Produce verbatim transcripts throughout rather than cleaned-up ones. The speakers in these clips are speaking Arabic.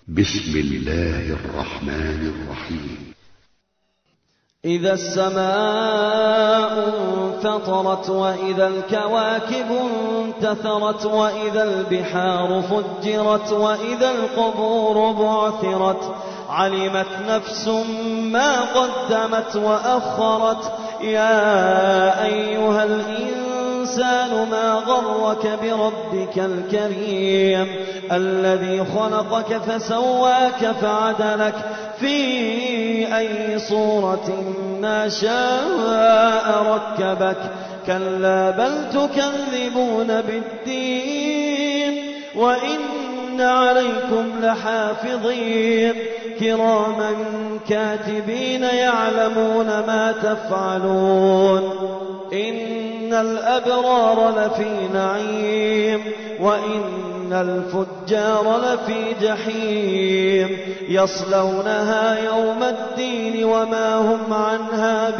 بسم الله الرحمن الرحيم. إذا السماء انفطرت وإذا الكواكب انتثرت وإذا البحار فجرت وإذا القبور بعثرت علمت نفس ما قدمت وأخرت. يا أيها الإنسان ما غرك بربك الكريم الذي خلقك فسواك فعدلك في أي صورة ما شاء ركبك. كلا بل تكذبون بالدين وإن عليكم لحافظين كراما كاتبين يعلمون ما تفعلون. إن الأبرار لفي نعيم وإن الفجار لفي جحيم يصلونها يوم الدين وما هم عنها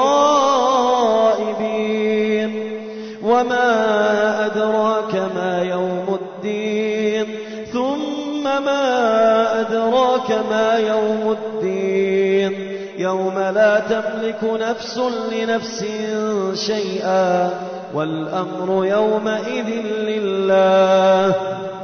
بغائبين. وما أدراك ما يوم الدين ثم ما أدراك ما يوم الدين يوم لا تملك نفس لنفس شيئا والأمر يومئذ لله.